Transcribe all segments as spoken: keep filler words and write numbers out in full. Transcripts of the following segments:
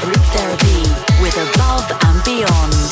Group Therapy with Above and Beyond.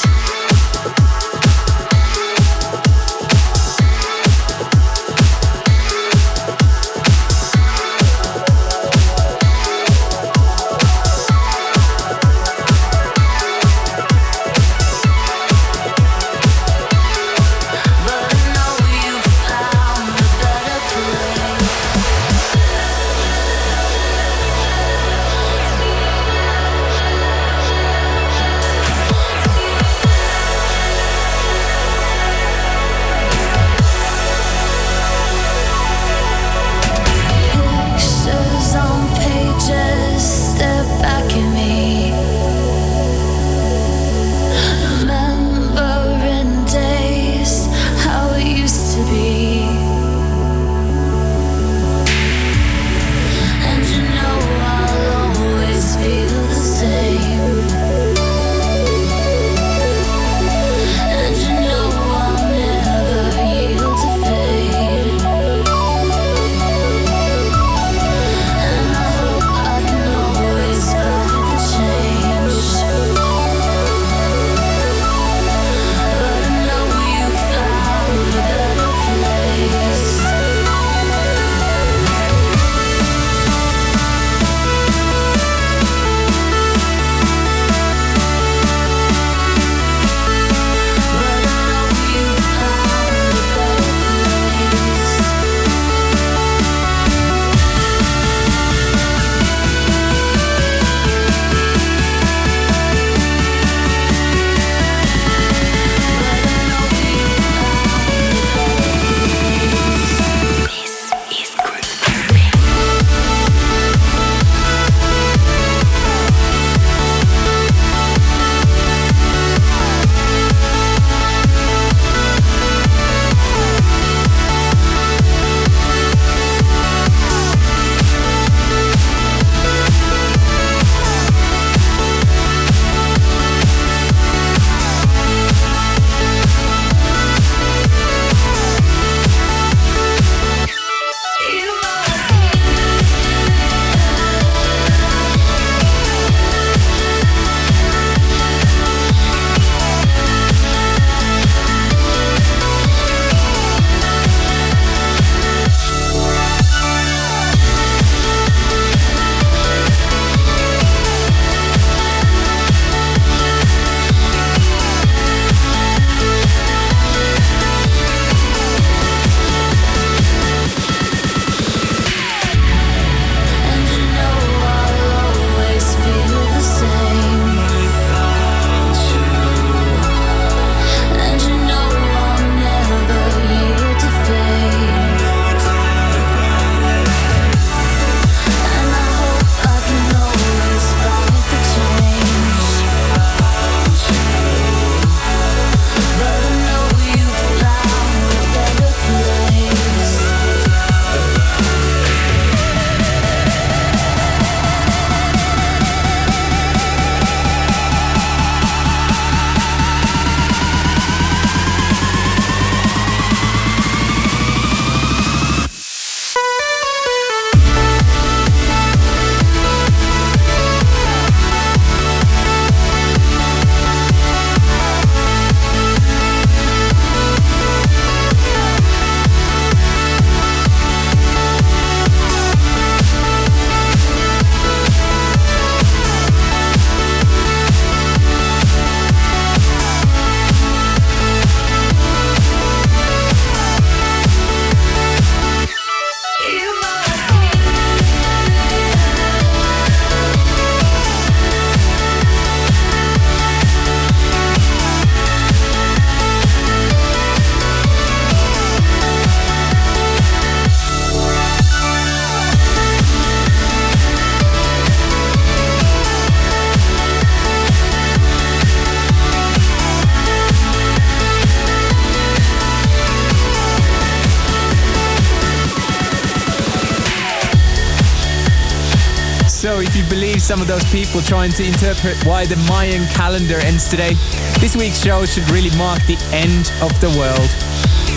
So if you believe some of those people trying to interpret why the Mayan calendar ends today, this week's show should really mark the end of the world.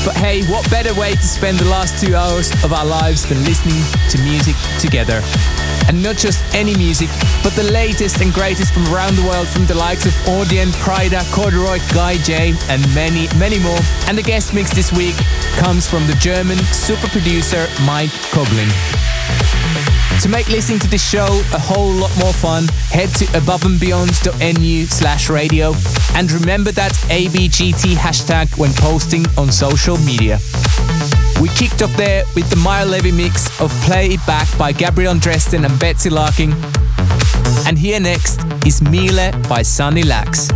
But hey, what better way to spend the last two hours of our lives than listening to music together? And not just any music, but the latest and greatest from around the world, from the likes of Audien, Pryda, Corduroy, Guy J, and many, many more. And the guest mix this week comes from the German super producer Mike Koglin. To make listening to this show a whole lot more fun, head to aboveandbeyond.nu slash radio and remember that A B G T hashtag when posting on social media. We kicked off there with the Maya Levy mix of Play It Back by Gabriel Dresden and Betsy Larkin. And here next is Miele by Sunny Lax.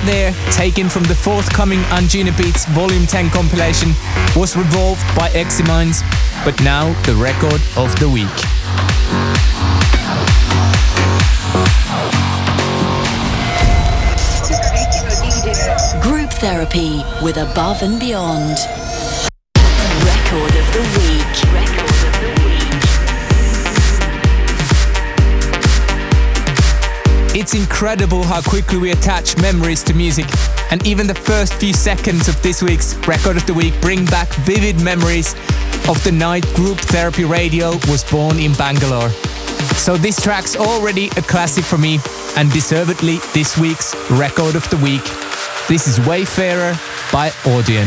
there, taken from the forthcoming Anjuna Beats Volume ten compilation, was Revolved by Eximinds, but now the record of the week. Group Therapy with Above and Beyond. Record of the week. Record of the week. It's incredible how quickly we attach memories to music, and even the first few seconds of this week's Record of the Week bring back vivid memories of the night Group Therapy Radio was born in Bangalore. So this track's already a classic for me, and deservedly this week's Record of the Week. This is Wayfarer by Audien.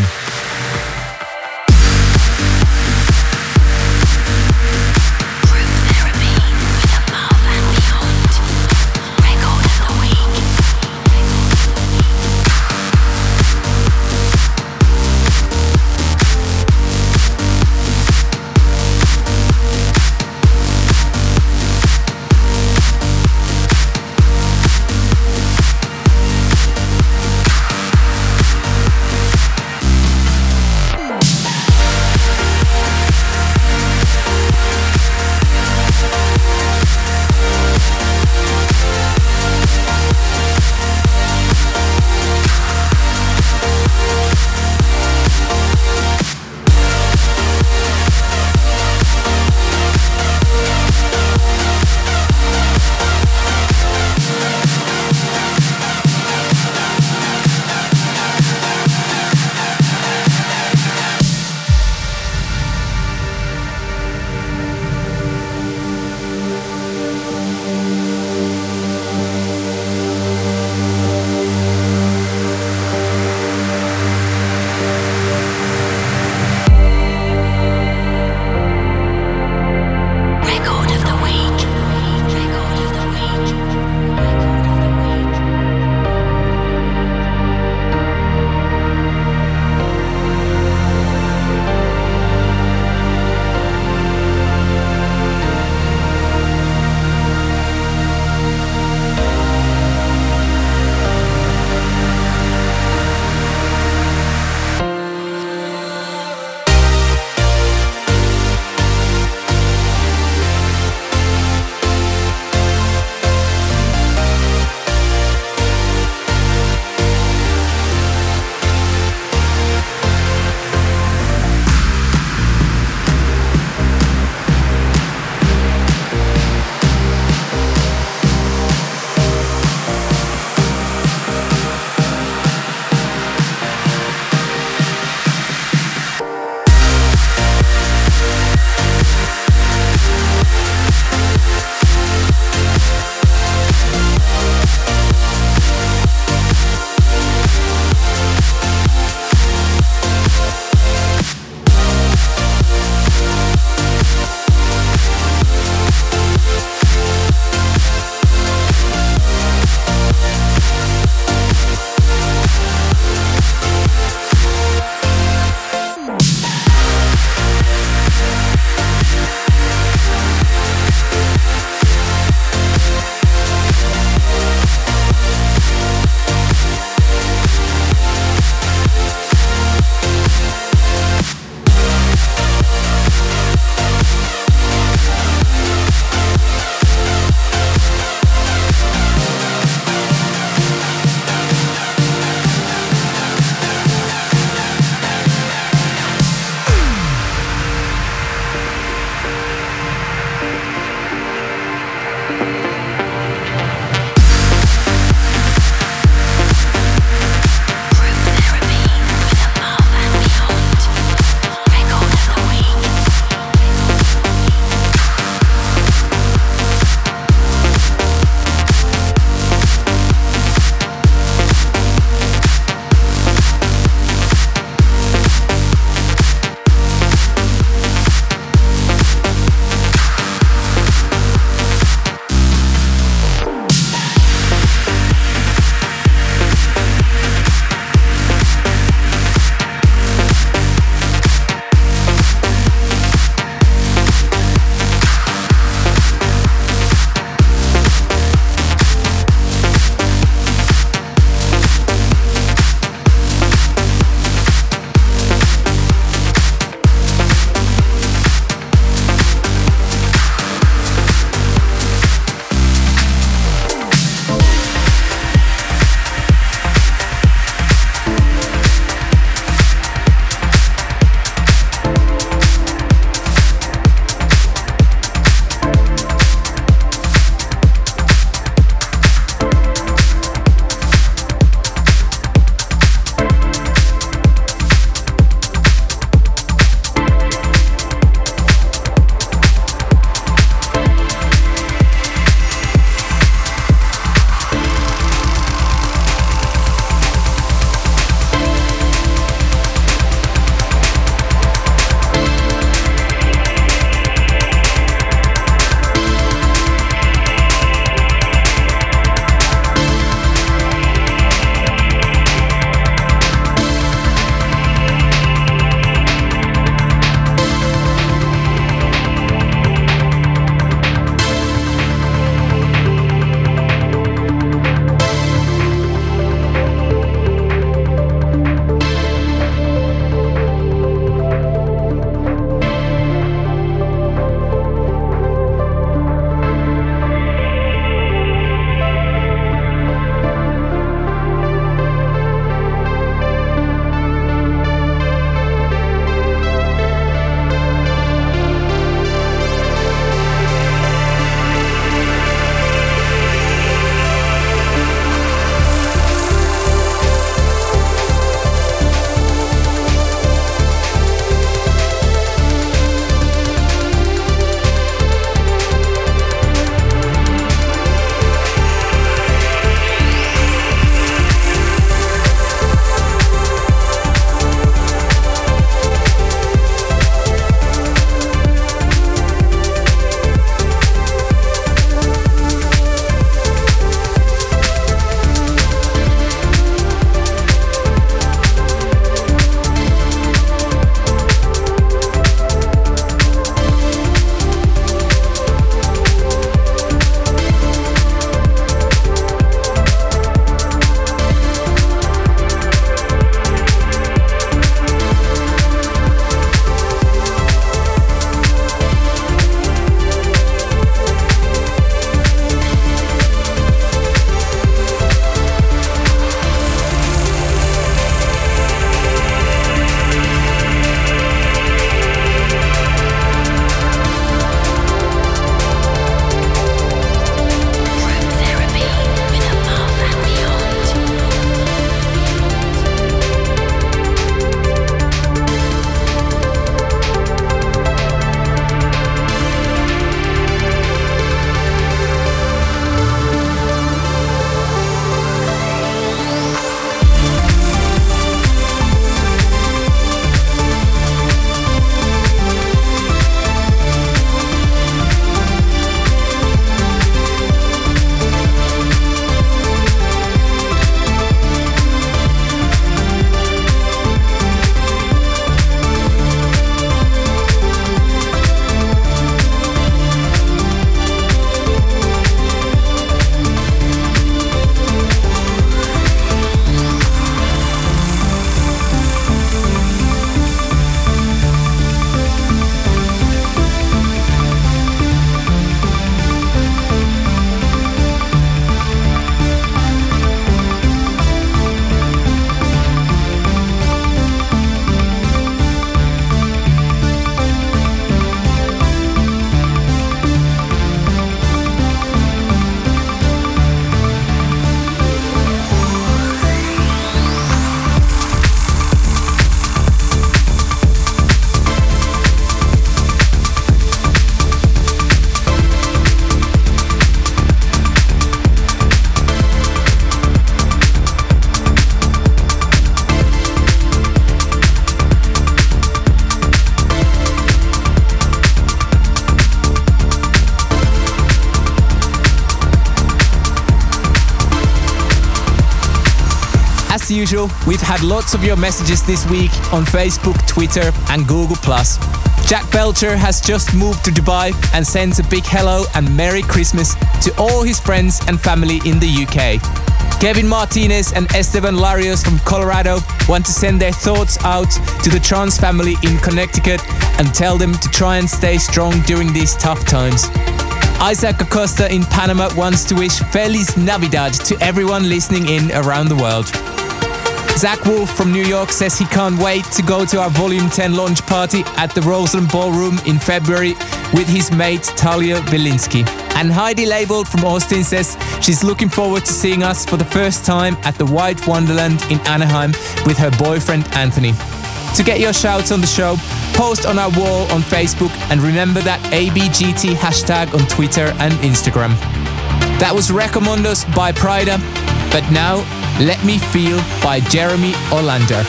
usual, we've had lots of your messages this week on Facebook, Twitter and Google plus. Jack Belcher has just moved to Dubai and sends a big hello and Merry Christmas to all his friends and family in the U K. Kevin Martinez and Esteban Larios from Colorado want to send their thoughts out to the trans family in Connecticut and tell them to try and stay strong during these tough times. Isaac Acosta in Panama wants to wish Feliz Navidad to everyone listening in around the world. Zach Wolf from New York says he can't wait to go to our Volume ten launch party at the Roseland Ballroom in February with his mate Talia Belinsky. And Heidi Label from Austin says she's looking forward to seeing us for the first time at the White Wonderland in Anaheim with her boyfriend Anthony. To get your shouts on the show, post on our wall on Facebook and remember that A B G T hashtag on Twitter and Instagram. That was Recomondos by Prida, but now Let Me Feel by Jeremy Olander.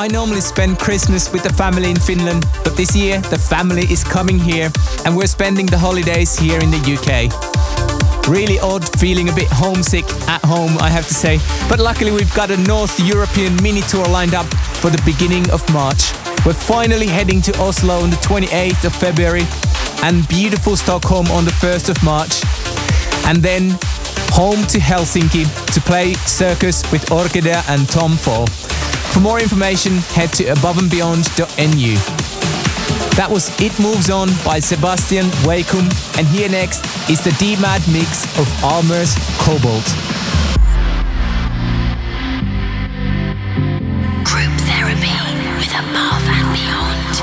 I normally spend Christmas with the family in Finland, but this year the family is coming here and we're spending the holidays here in the U K. Really odd, feeling a bit homesick at home, I have to say. But luckily we've got a North European mini tour lined up for the beginning of March. We're finally heading to Oslo on the twenty-eighth of February and beautiful Stockholm on the first of March. And then home to Helsinki to play Circus with Orkidea and Tom Fall. For more information, head to above and beyond dot n u. That was It Moves On by Sebastian Wakum, and here next is the D-Mad mix of Almer's Cobalt. Group therapy with Above and Beyond.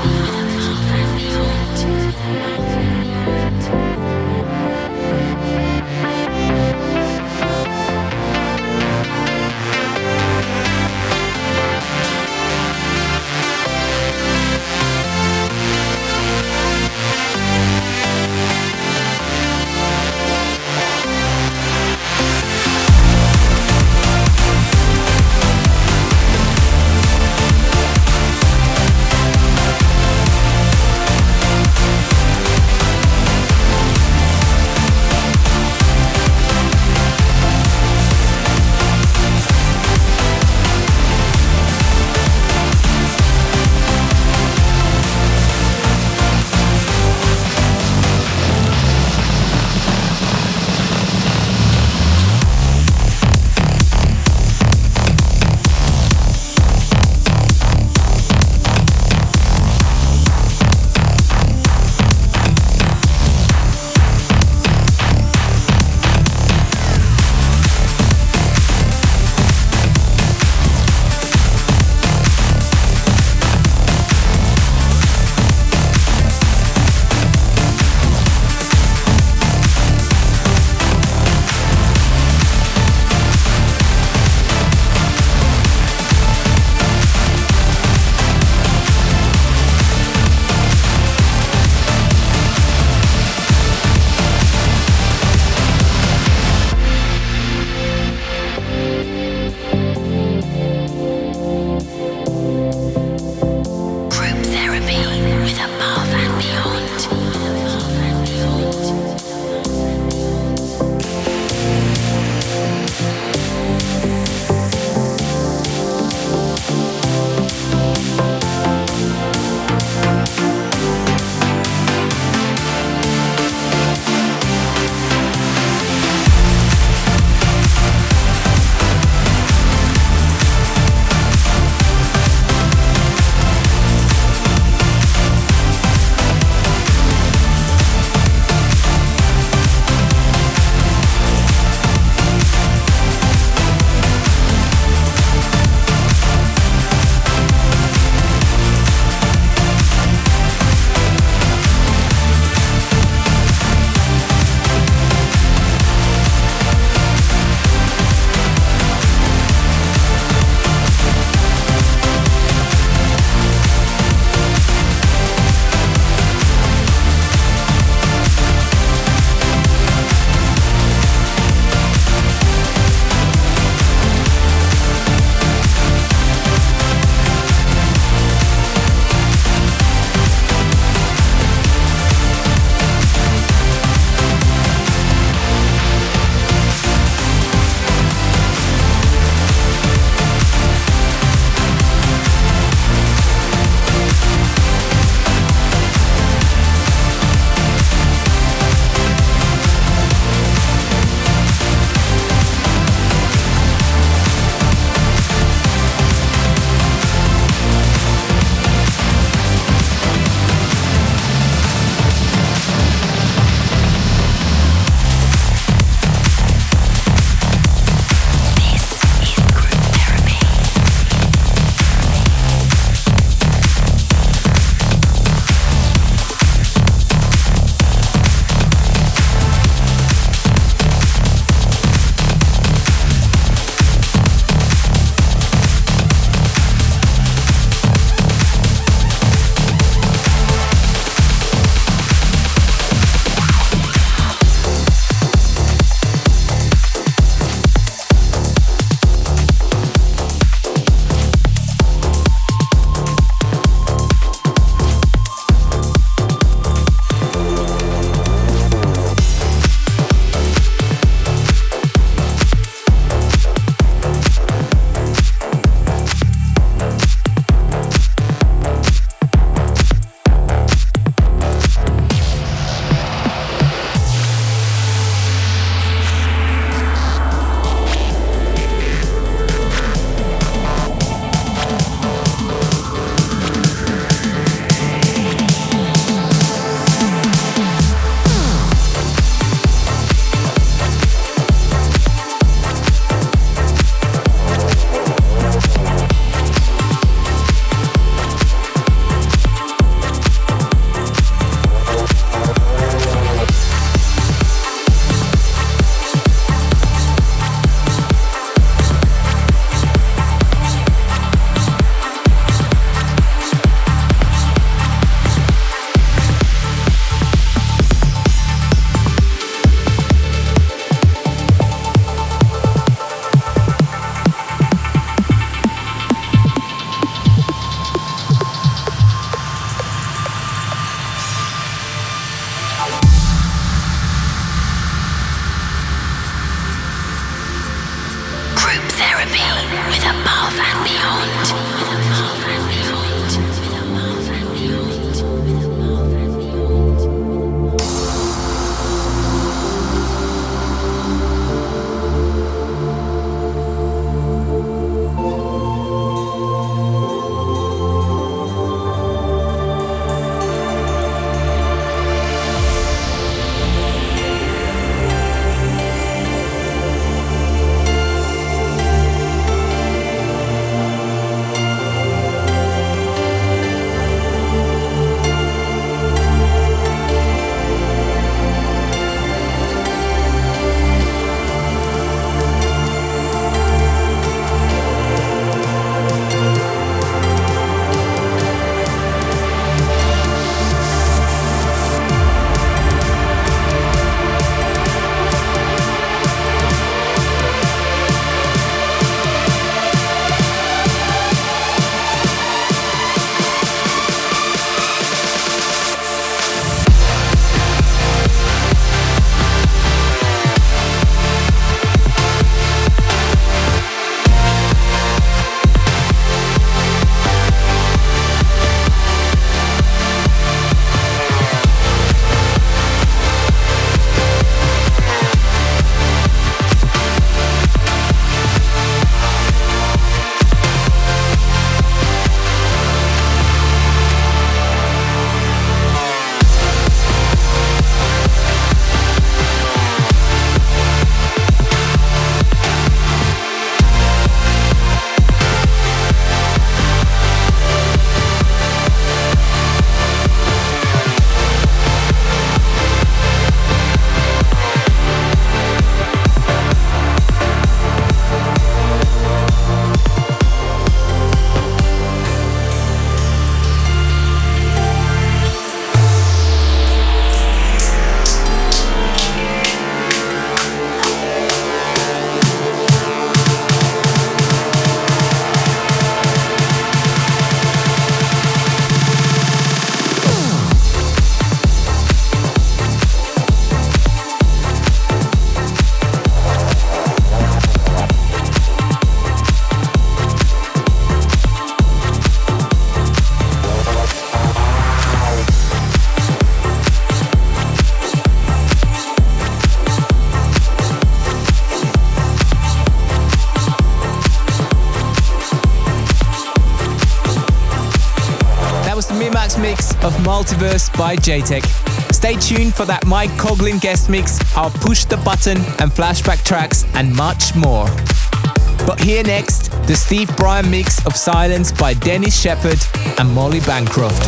of Multiverse by J-Tech. Stay tuned for that Mike Coughlin guest mix, our Push the Button and flashback tracks, and much more. But here next, the Steve Bryan mix of Silence by Dennis Sheperd and Molly Bancroft.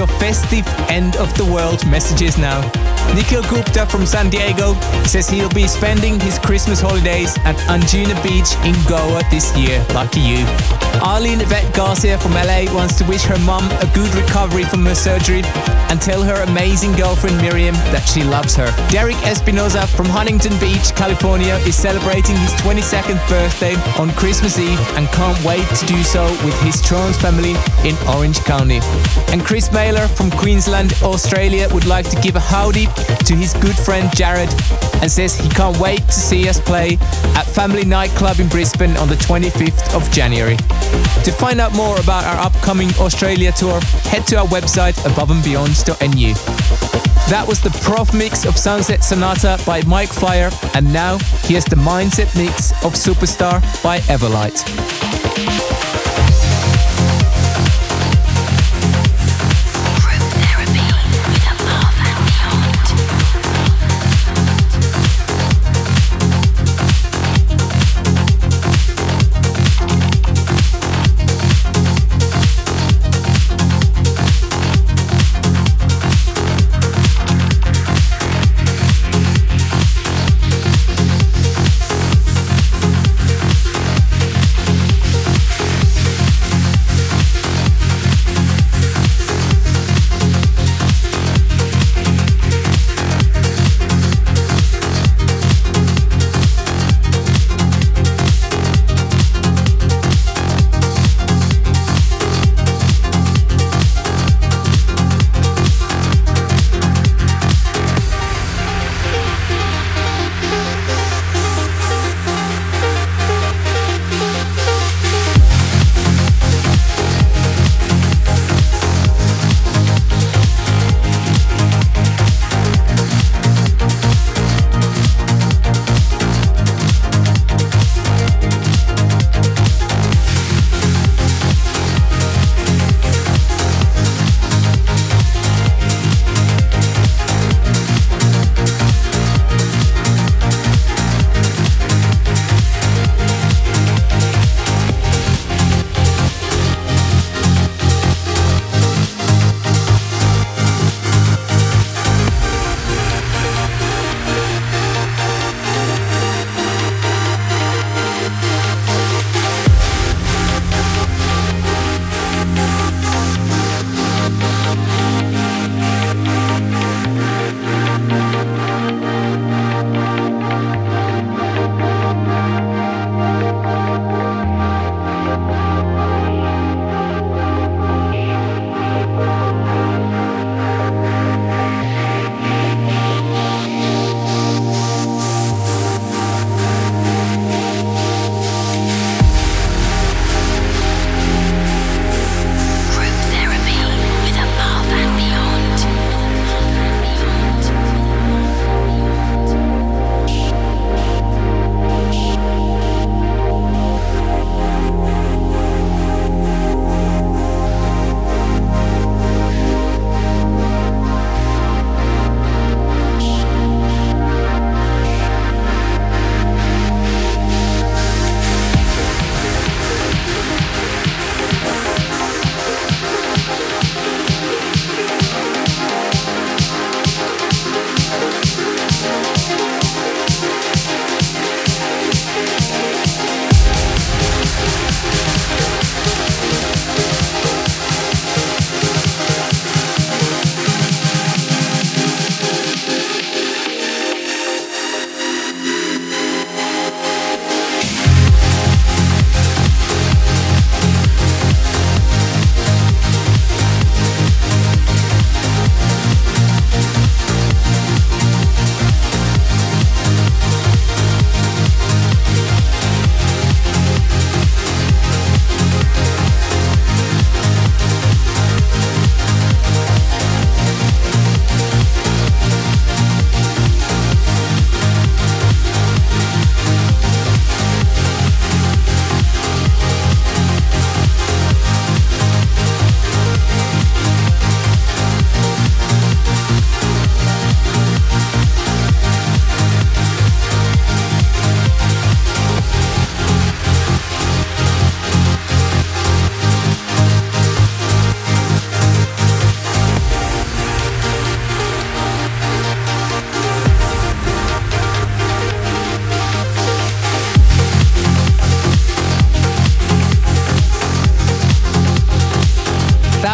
your festive end of the world messages now. Nikhil Gupta from San Diego says he'll be spending his Christmas holidays at Anjuna Beach in Goa this year. Lucky you. Arlene Yvette Garcia from L A wants to wish her mum a good recovery from her surgery and tell her amazing girlfriend Miriam that she loves her. Derek Espinoza from Huntington Beach, California is celebrating his twenty-second birthday on Christmas Eve and can't wait to do so with his trans family in Orange County. And Chris Mailer from Queensland, Australia would like to give a howdy to his good friend Jared and says he can't wait to see us play at Family Nightclub in Brisbane on the twenty-fifth of January. To find out more about our upcoming Australia tour, head to our website above and beyond dot n u. That was the Prof mix of Sunset Sonata by Mike Flyer, and now here's the Mindset mix of Superstar by Everlight.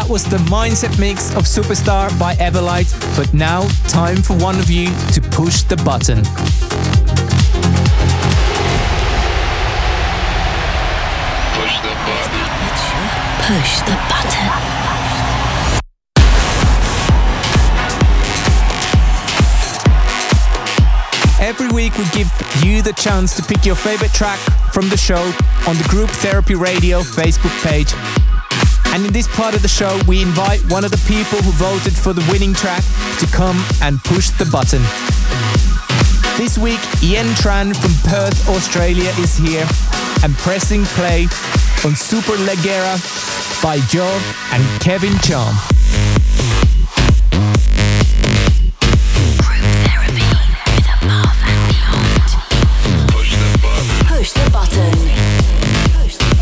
was the Mindset mix of Superstar by Everlight, but now time for one of you to push the button. Push the button. Push the button. Every week we give you the chance to pick your favorite track from the show on the Group Therapy Radio Facebook page. And in this part of the show, we invite one of the people who voted for the winning track to come and push the button. This week, Ian Tran from Perth, Australia is here and pressing play on Super Leggera by Joe and Kevin Charm. Push the button. Push the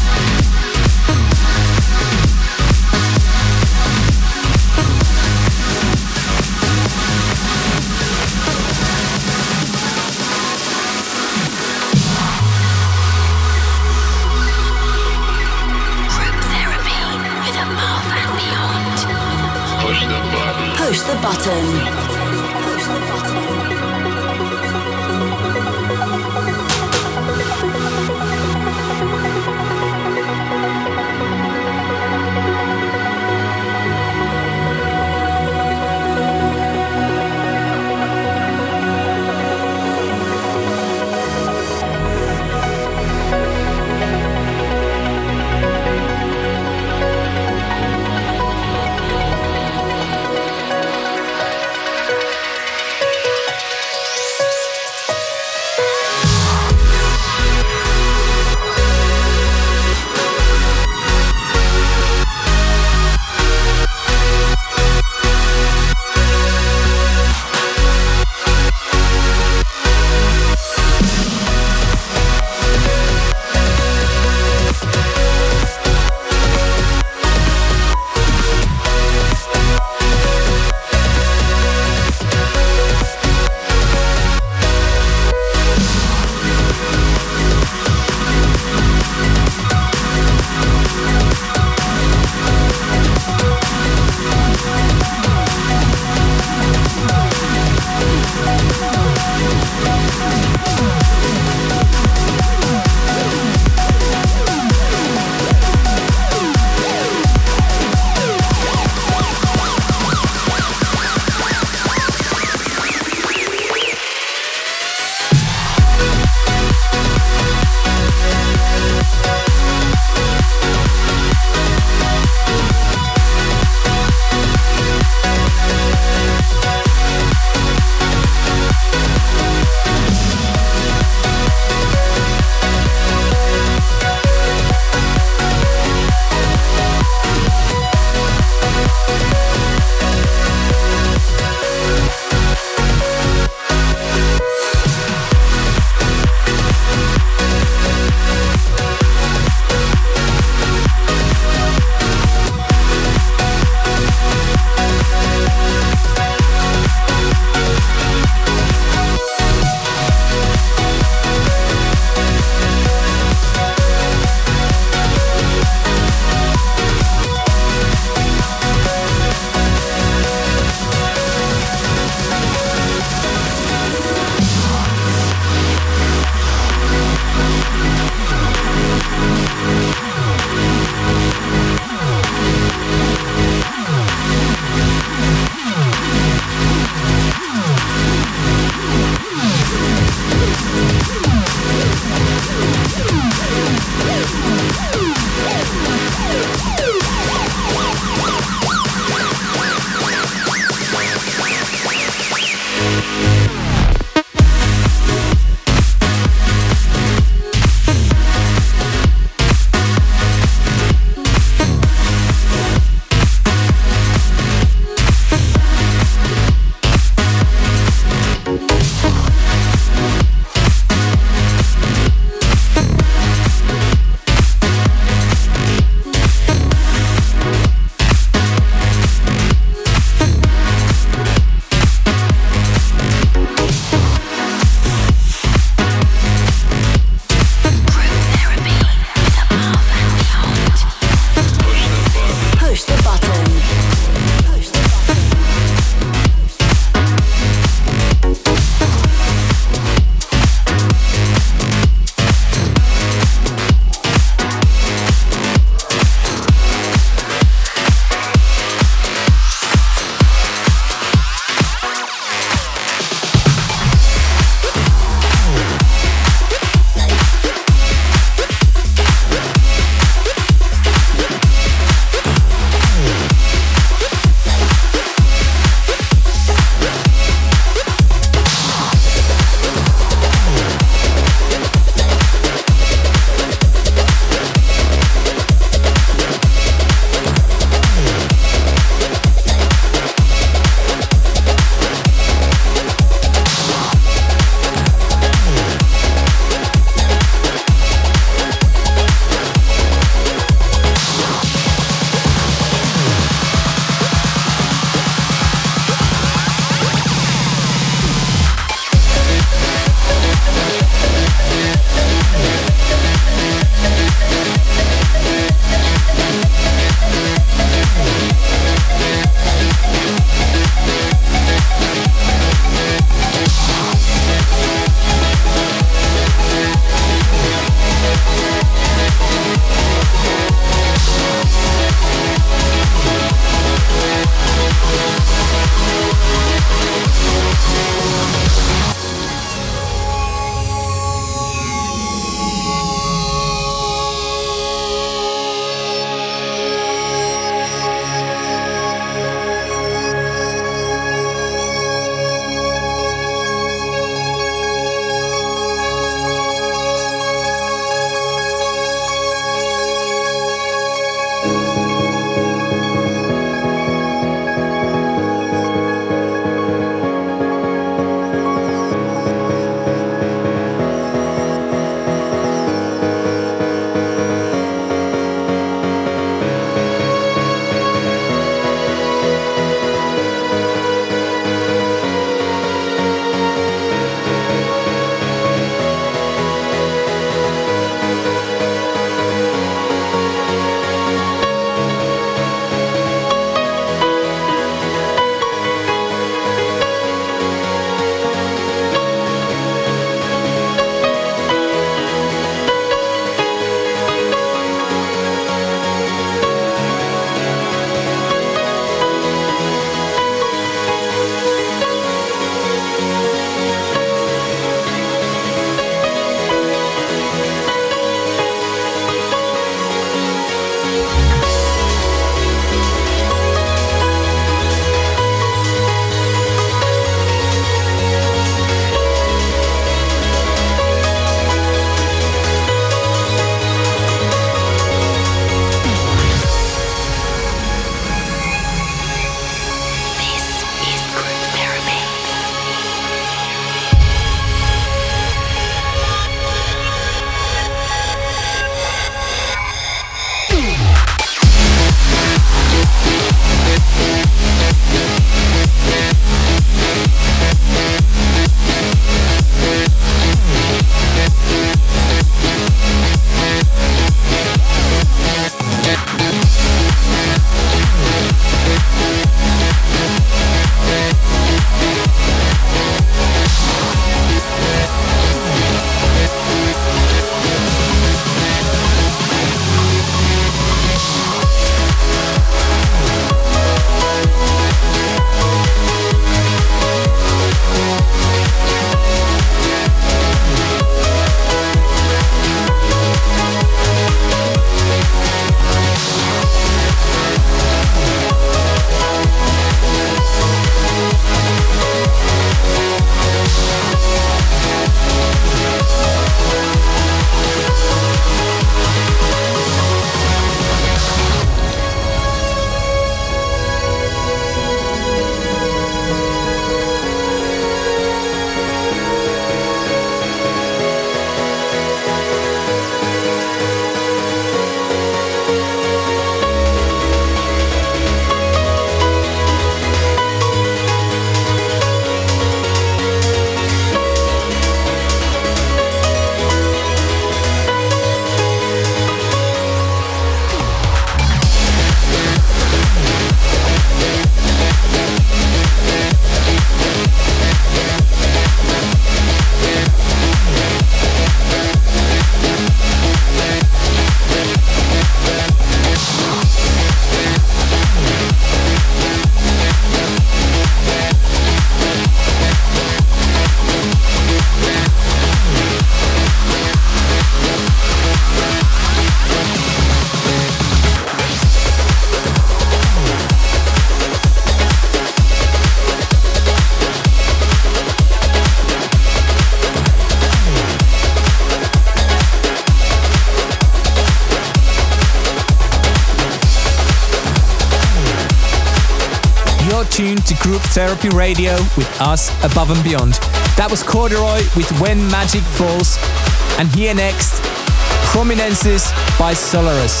You're tuned to Group Therapy Radio with us Above and Beyond. That was Corduroy with When Magic Falls. And here next, Prominences by Solaris.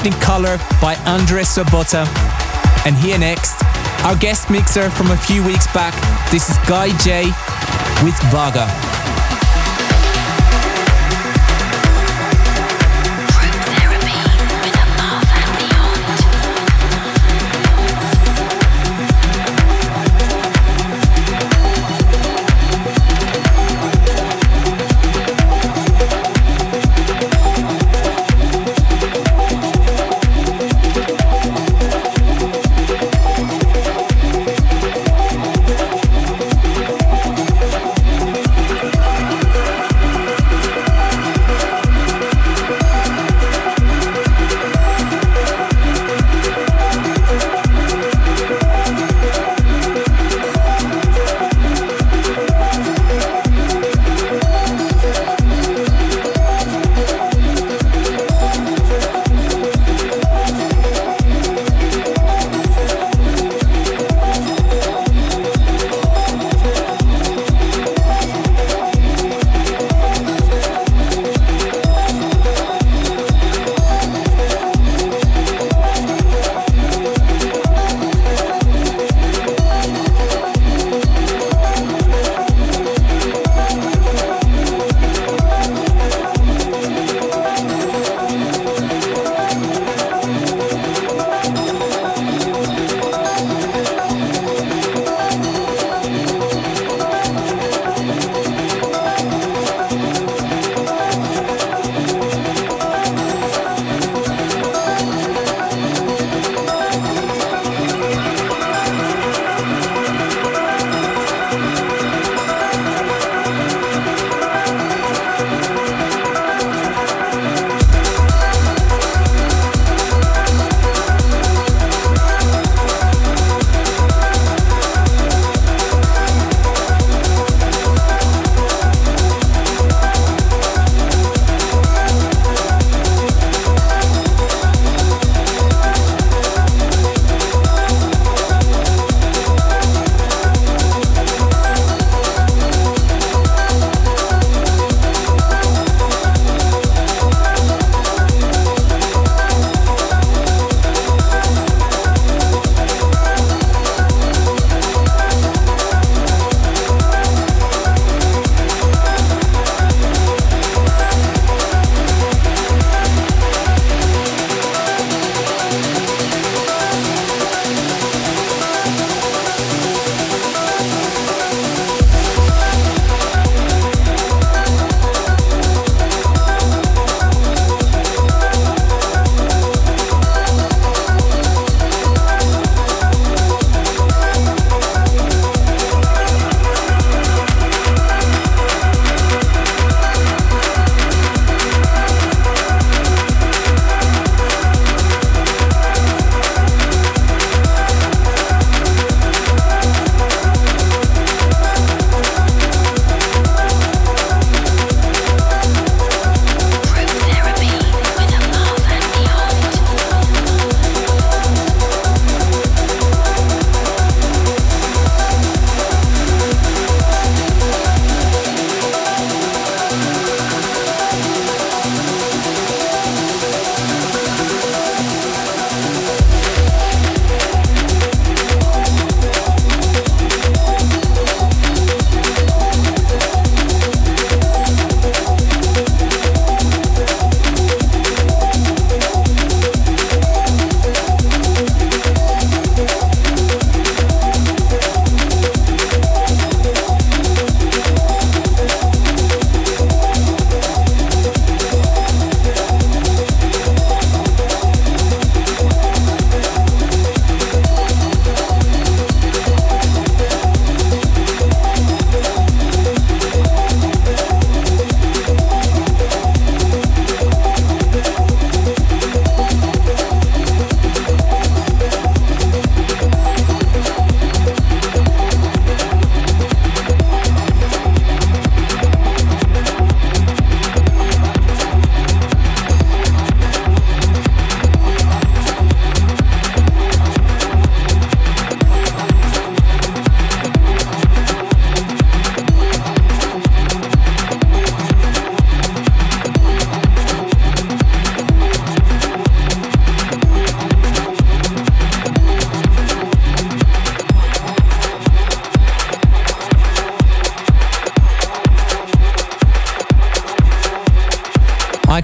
Technicolor by Andres Sobota. And here next, our guest mixer from a few weeks back. This is Guy J with Vaga.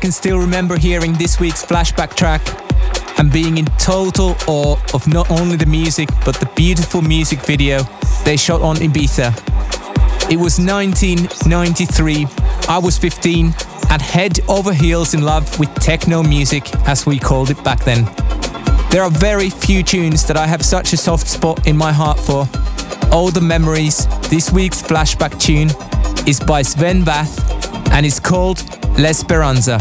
can still remember hearing this week's flashback track and being in total awe of not only the music but the beautiful music video they shot on Ibiza. It was nineteen ninety-three, I was fifteen, and head over heels in love with techno music, as we called it back then. There are very few tunes that I have such a soft spot in my heart for. Oh, the memories. This week's flashback tune is by Sven Väth and is called L'Esperanza.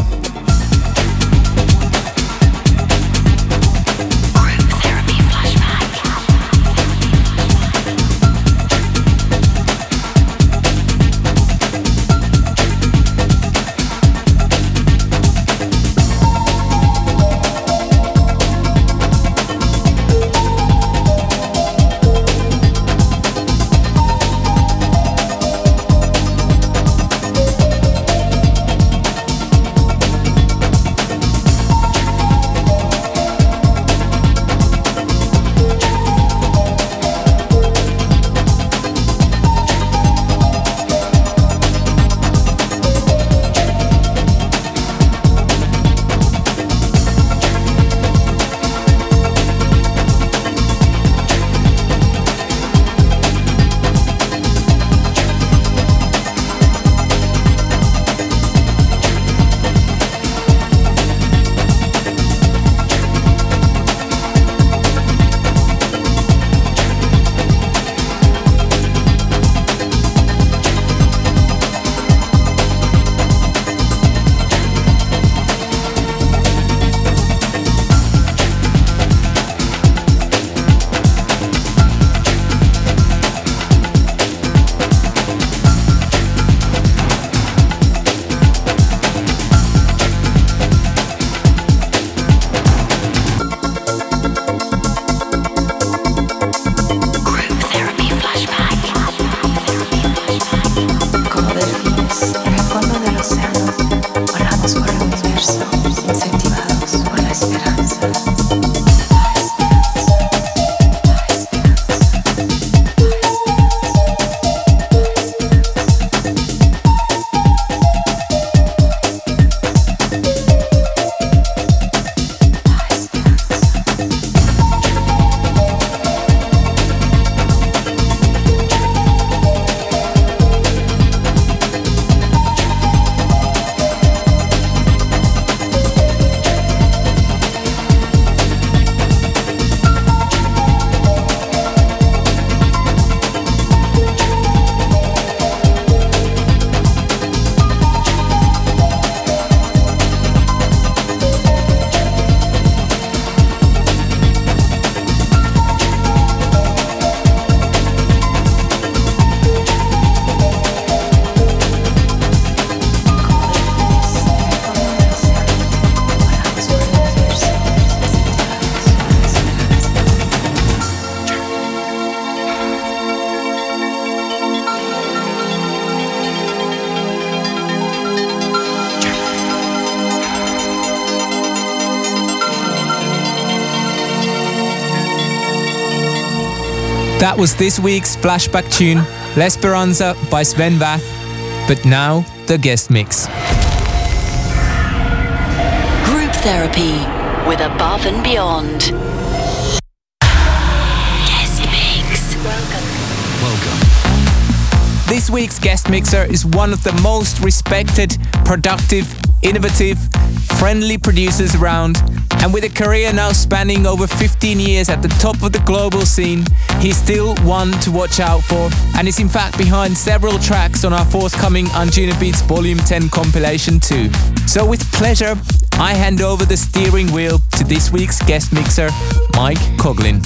That was this week's flashback tune, L'Esperanza by Sven Väth. But now, the guest mix. Group Therapy with Above and Beyond. Guest mix. Welcome. Welcome. This week's guest mixer is one of the most respected, productive, innovative, friendly producers around. And with a career now spanning over fifteen years at the top of the global scene, he's still one to watch out for, and is in fact behind several tracks on our forthcoming Anjunabeats Volume ten compilation too. So with pleasure, I hand over the steering wheel to this week's guest mixer, Mike Coughlin.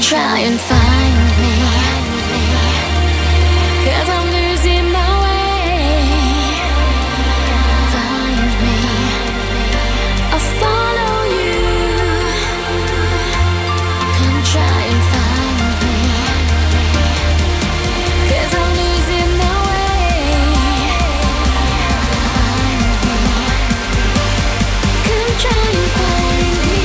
try and find me, 'cause I'm losing my way. Find me, I'll follow you. Come try and find me, 'cause I'm losing my way. Find me, come try and find me.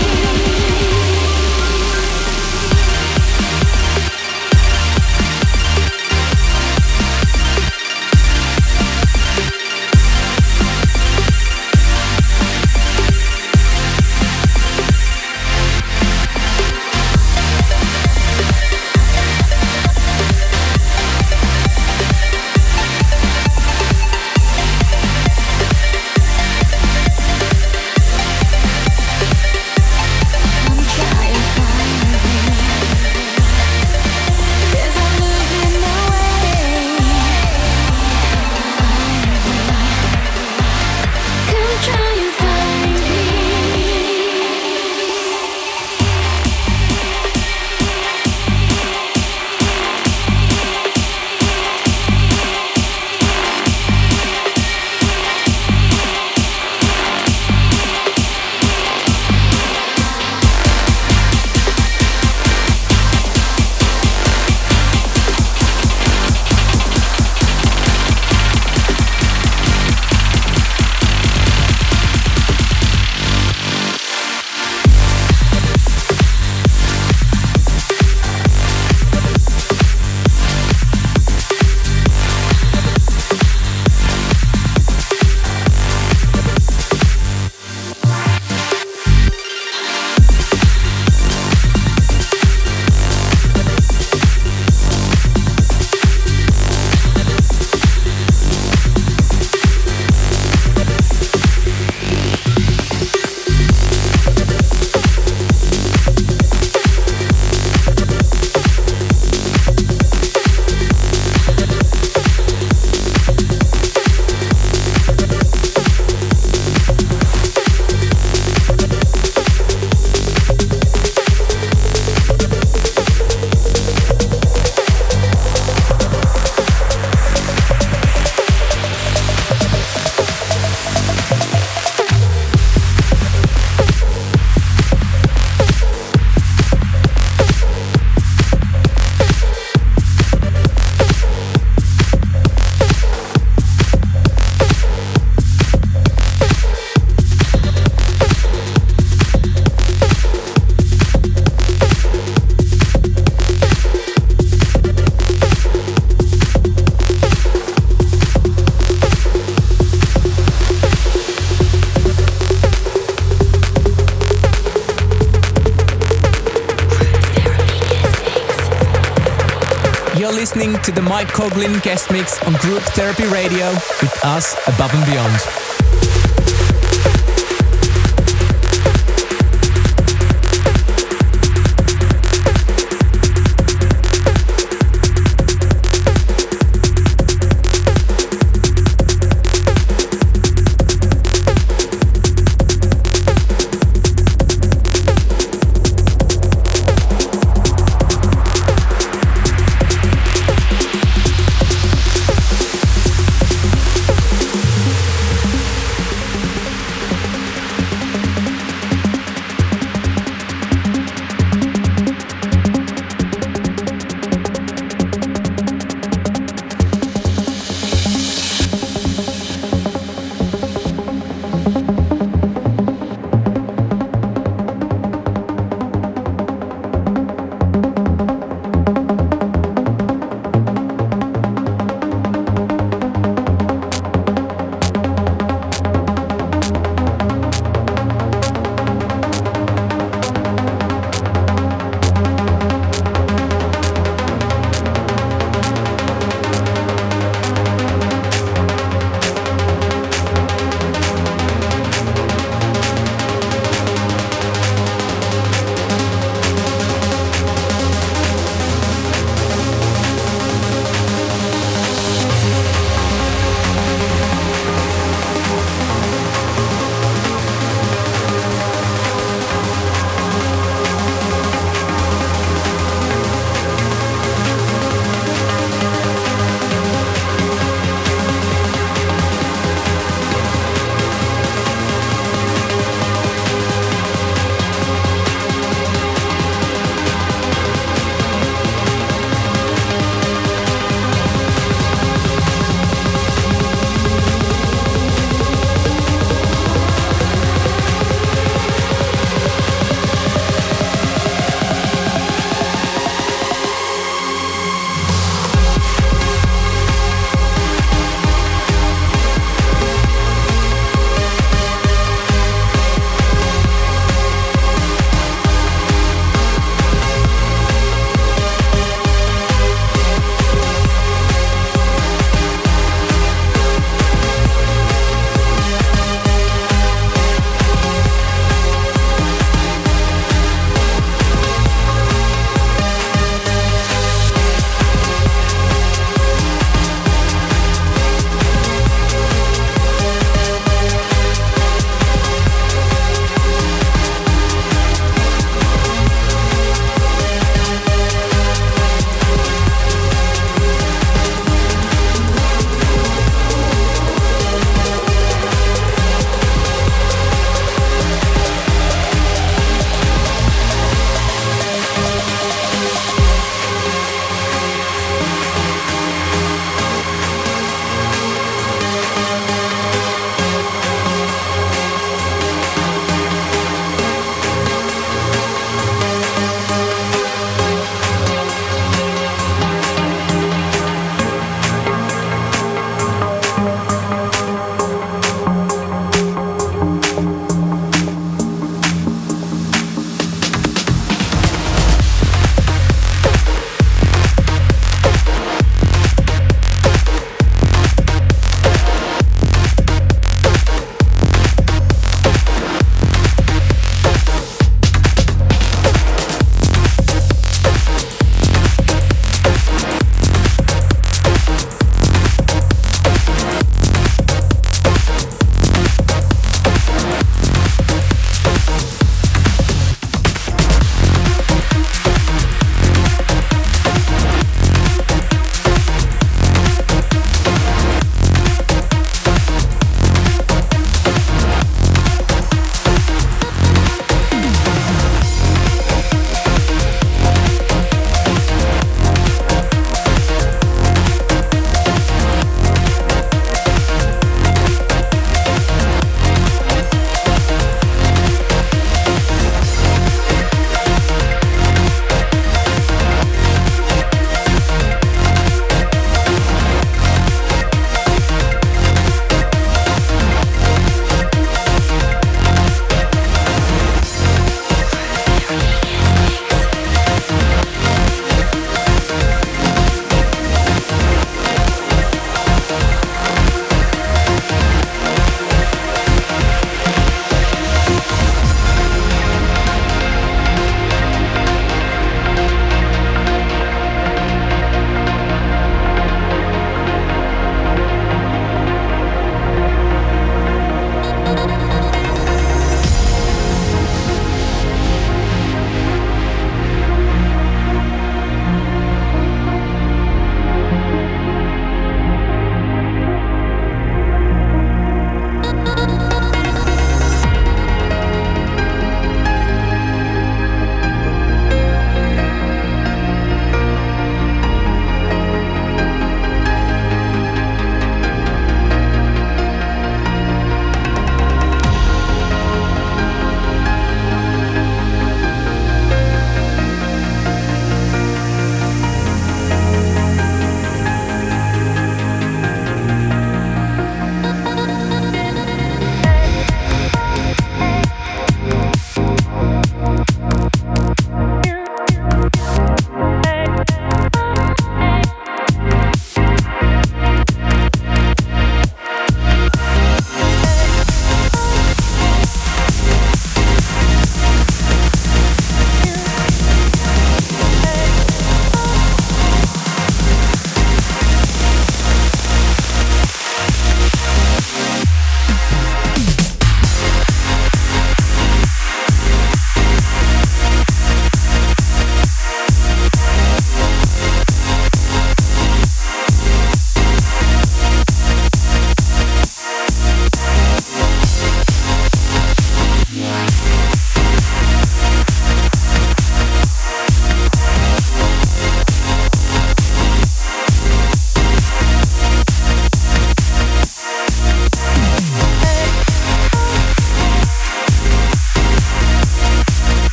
Listening to the Mike Coughlin guest mix on Group Therapy Radio with us Above and Beyond.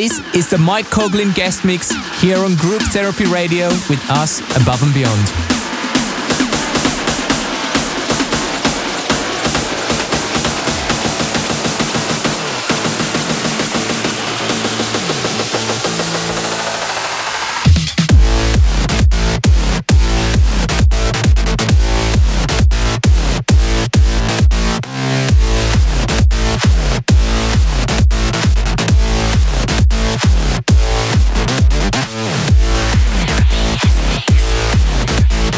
This is the Mike Coughlin guest mix here on Group Therapy Radio with us, Above and Beyond. Therapy guest mix.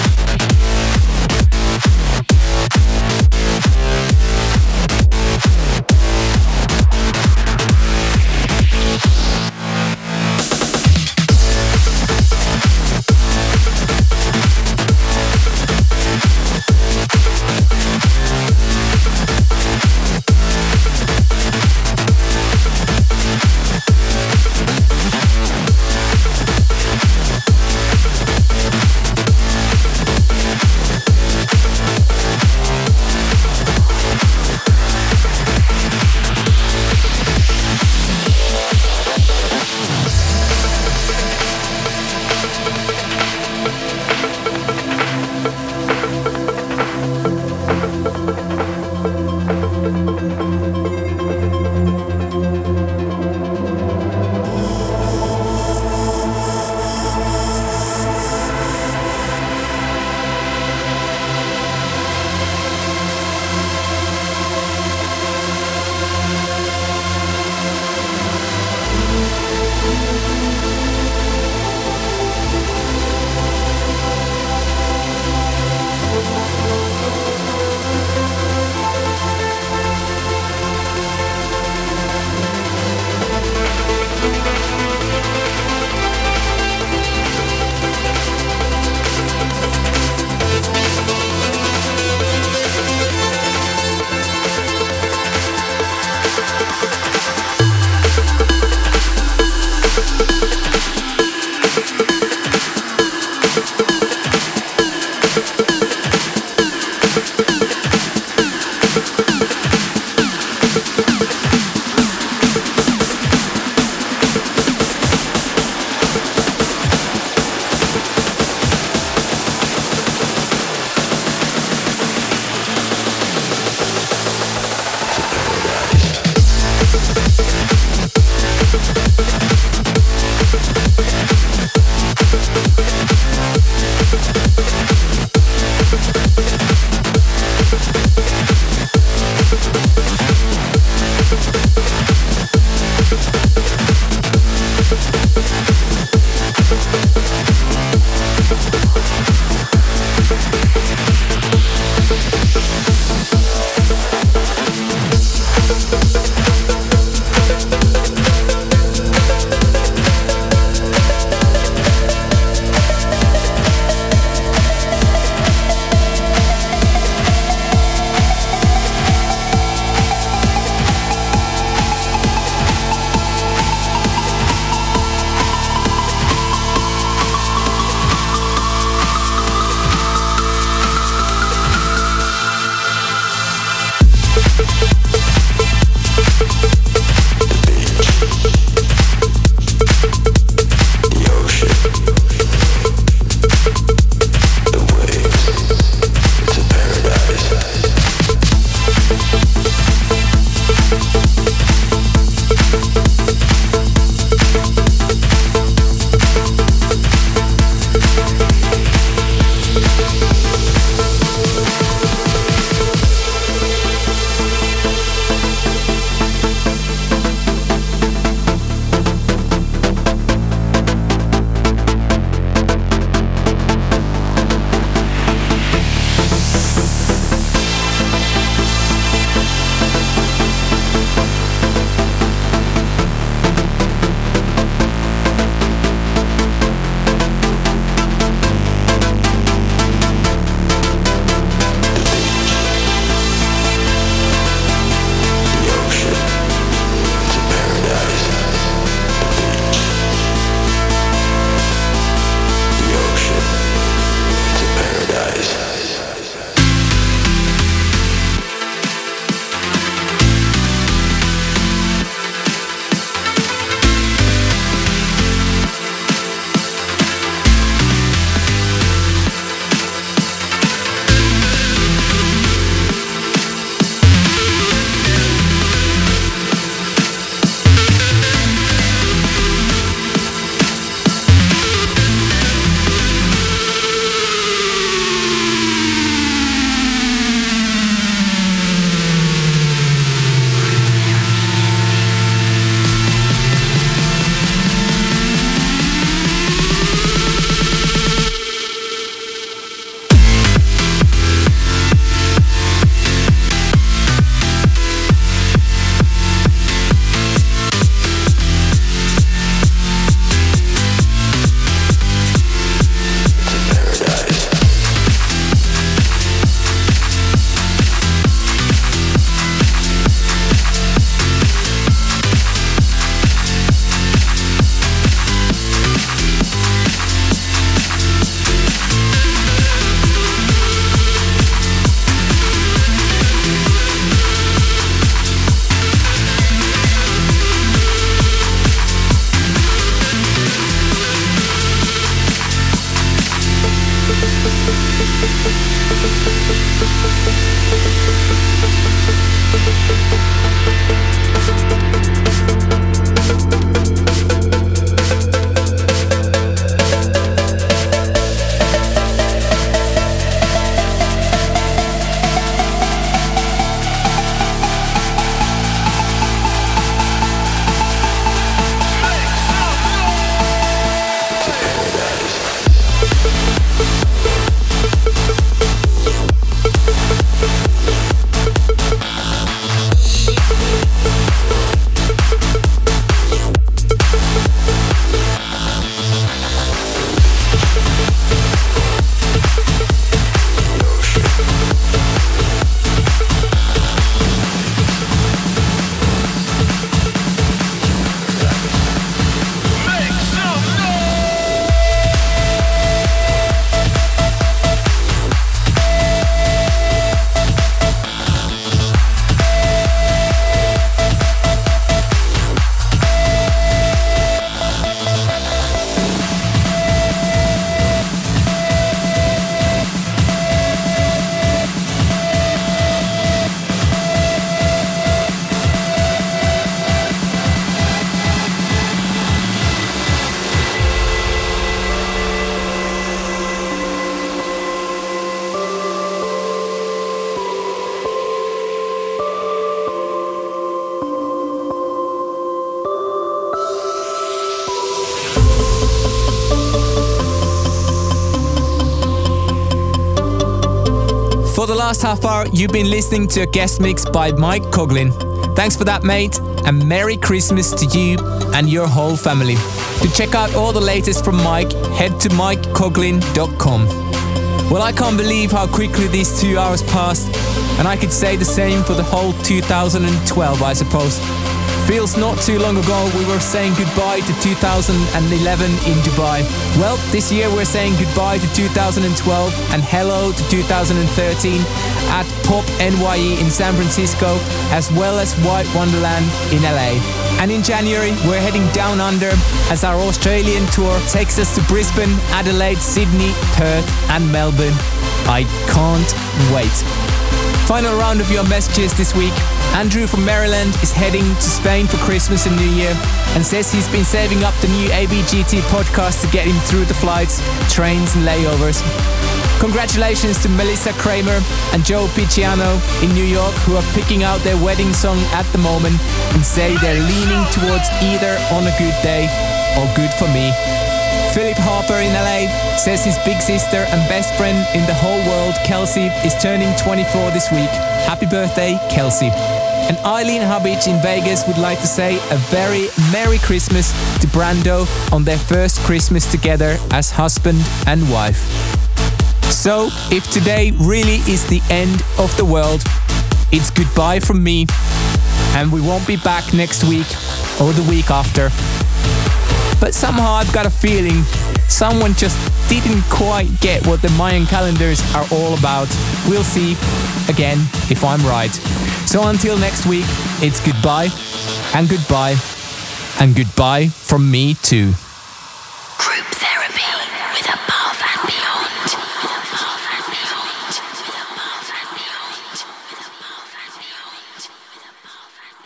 For the last half hour, you've been listening to a guest mix by Mike Coughlin. Thanks for that, mate, and Merry Christmas to you and your whole family. To check out all the latest from Mike, head to mike coughlin dot com. Well, I can't believe how quickly these two hours passed, and I could say the same for the whole two thousand twelve, I suppose. Feels not too long ago we were saying goodbye to two thousand eleven in Dubai. Well, this year we're saying goodbye to two thousand twelve and hello to two thousand thirteen at Pop N Y E in San Francisco, as well as White Wonderland in L A. And in January we're heading down under as our Australian tour takes us to Brisbane, Adelaide, Sydney, Perth and Melbourne. I can't wait. Final round of your messages this week. Andrew from Maryland is heading to Spain for Christmas and New Year and says he's been saving up the new A B G T podcast to get him through the flights, trains and layovers. Congratulations to Melissa Kramer and Joe Picciano in New York, who are picking out their wedding song at the moment and say they're leaning towards either On a Good Day or Good for Me. Philip Harper in L A says his big sister and best friend in the whole world, Kelsey, is turning twenty-four this week. Happy birthday, Kelsey. And Eileen Hubbage in Vegas would like to say a very Merry Christmas to Brando on their first Christmas together as husband and wife. So, if today really is the end of the world, it's goodbye from me, and we won't be back next week or the week after. But somehow I've got a feeling someone just didn't quite get what the Mayan calendars are all about. We'll see again if I'm right. So until next week, it's goodbye and goodbye and goodbye from me too.